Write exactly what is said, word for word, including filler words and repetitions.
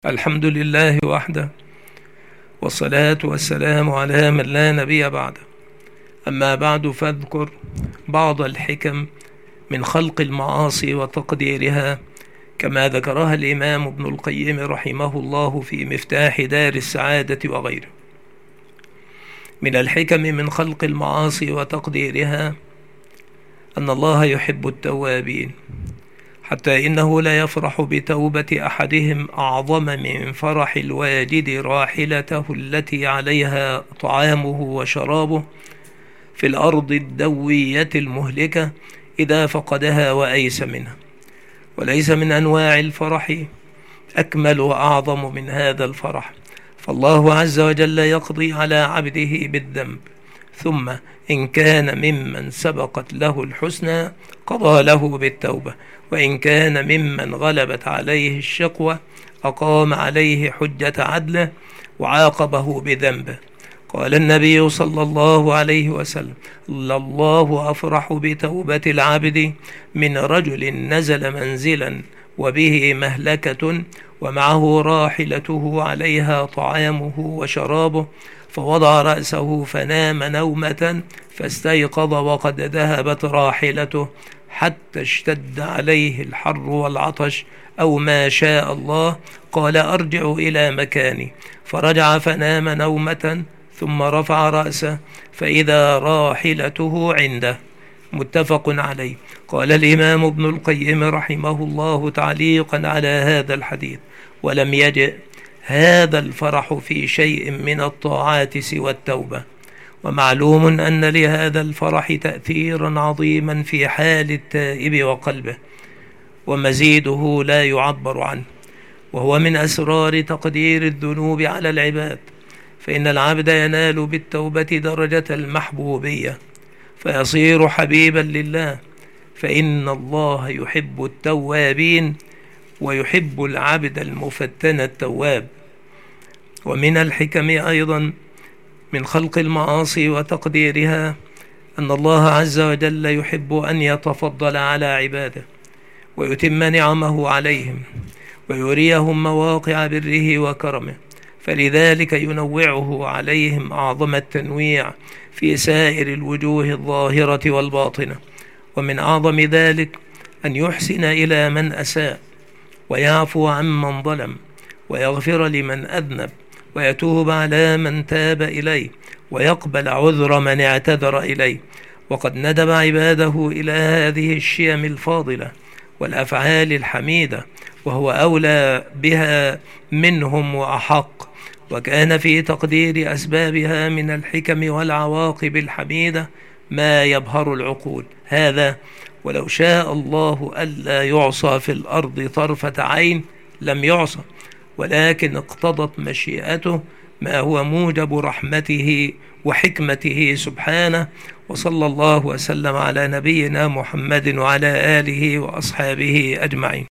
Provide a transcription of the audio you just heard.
الحمد لله وحده، والصلاة والسلام على من لا نبي بعده. أما بعد، فاذكر بعض الحكم من خلق المعاصي وتقديرها كما ذكرها الإمام ابن القيم رحمه الله في مفتاح دار السعادة وغيره. من الحكم من خلق المعاصي وتقديرها أن الله يحب التوابين، حتى إنه لا يفرح بتوبة أحدهم أعظم من فرح الواجد راحلته التي عليها طعامه وشرابه في الأرض الدوية المهلكة إذا فقدها وأيس منها. وليس من أنواع الفرح أكمل وأعظم من هذا الفرح، فالله عز وجل يقضي على عبده بالذنب، ثم إن كان ممن سبقت له الحسنى قضى له بالتوبة، وإن كان ممن غلبت عليه الشقوة أقام عليه حجة عدله وعاقبه بذنبه. قال النبي صلى الله عليه وسلم: الله أفرح بتوبة العبد من رجل نزل منزلا وبه مهلكة ومعه راحلته عليها طعامه وشرابه، فوضع رأسه فنام نومة فاستيقظ وقد ذهبت راحلته حتى اشتد عليه الحر والعطش أو ما شاء الله، قال: أرجع إلى مكاني، فرجع فنام نومة ثم رفع رأسه فإذا راحلته عنده. متفق عليه. قال الإمام ابن القيم رحمه الله تعليقا على هذا الحديث: ولم يجئ هذا الفرح في شيء من الطاعات سوى التوبة، ومعلوم أن لهذا الفرح تأثيرا عظيما في حال التائب وقلبه، ومزيده لا يعبر عنه، وهو من أسرار تقدير الذنوب على العباد. فإن العبد ينال بالتوبة درجة المحبوبية فيصير حبيبا لله، فإن الله يحب التوابين ويحب العبد المفتن التواب. ومن الحكم أيضا من خلق المعاصي وتقديرها أن الله عز وجل يحب أن يتفضل على عباده ويتم نعمه عليهم ويريهم مواقع بره وكرمه، فلذلك ينوعه عليهم أعظم التنويع في سائر الوجوه الظاهرة والباطنة. ومن أعظم ذلك أن يحسن إلى من أساء، ويعفو عمن ظلم، ويغفر لمن أذنب، ويتوب على من تاب إليه، ويقبل عذر من اعتذر إليه. وقد ندب عباده إلى هذه الشيم الفاضلة والأفعال الحميدة، وهو أولى بها منهم وأحق. وكان في تقدير أسبابها من الحكم والعواقب الحميدة ما يبهر العقول. هذا ولو شاء الله ألا يعصى في الأرض طرفة عين لم يعصى، ولكن اقتضت مشيئته ما هو موجب رحمته وحكمته سبحانه. وصلى الله وسلم على نبينا محمد وعلى آله وأصحابه أجمعين.